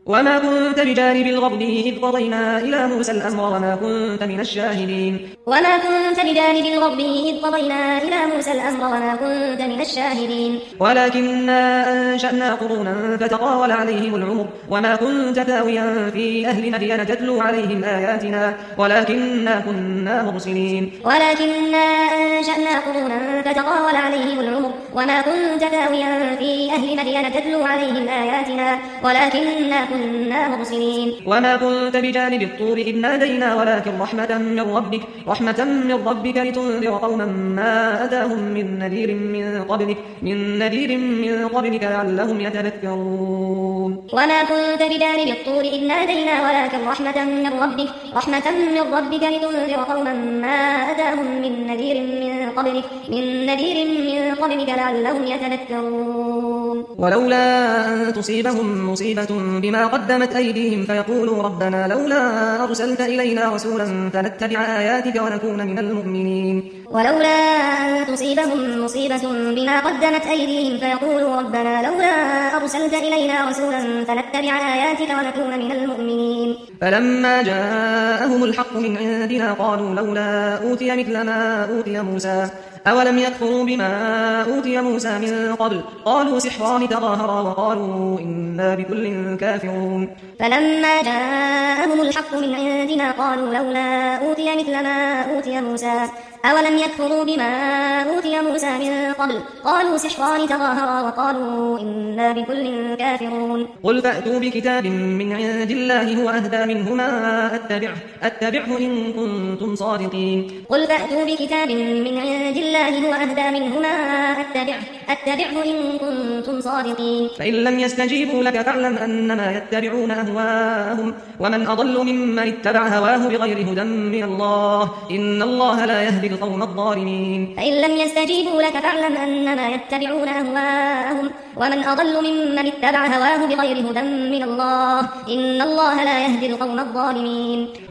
وما كنت بجانب الغرب إذ قضينا إلى موسى الأمر وما كنت من الشاهدين وما كنت بجانب الغرب إذ قضينا إلى موسى الأمر وما كنت من الشاهدين ولكننا أنشأنا قرونا فتطاول عليهم العمر وما كنت ثاويا في أهل مدين تتلو عليهم آياتنا ولكننا كنا مرسلين ولكننا أنشأنا قرونا فتطاول عليهم العمر وما كنت ثاويا في أهل مدين تتلو عليهم آياتنا ولكننا كنا مرسلين وما كنت بجانب الطور إذ نادينا ولكن رحمة من ربك لتنذر قوما ما أتاهم من نذير من قبلك لعلهم يتذكرون وما كنت بجانب الطور إذ نادينا ولكن رحمة من ربك لتنذر قوما ما أتاهم من نذير من قبلك لعلهم يتذكرون ولولا أن تصيبهم مصيبة بما قدمت أيديهم فيقولوا ربنا لولا أرسلت إلينا رسولا فنتبع آياتك ونكون من المؤمنين ولولا أن تصيبهم مصيبة بما قدمت أيديهم فيقولوا ربنا لولا أرسلت إلينا رسولا فنتبع آياتك ونكون من المؤمنين فلما جاءهم الحق من عندنا قالوا لولا أوتي مثل ما أوتي موسى أولم يكفروا بما أوتي موسى من قبل قالوا سحران تظاهرا وقالوا إنا بكل كافرون فلما جاءهم الحق من عندنا قالوا لولا أوتي مثل ما أوتي موسى أولم يكفروا بما أوتي موسى من قبل قالوا سحران تظاهرا وقالوا إنا بكل كافرون قل فأتوا بكتاب من عند الله هو أهدى منهما أتبعه إن كنتم صادقين قل فأتوا بكتاب من عند الله هو أهدى منهما أتبعه إن كنتم صادقين فإن لم يستجيبوا لك فاعلم أنما يتبعون أهواءهم ومن أضل ممن اتبع هواه بغير هدى من الله إن الله لا يهدي القوم الظالمين فإن لم يستجيبوا لك فاعلم أنما يتبعون أهواءهم ومن أضل ممن اتبع هواه بغير هدى من الله إن الله لا يهدي القوم الظالمين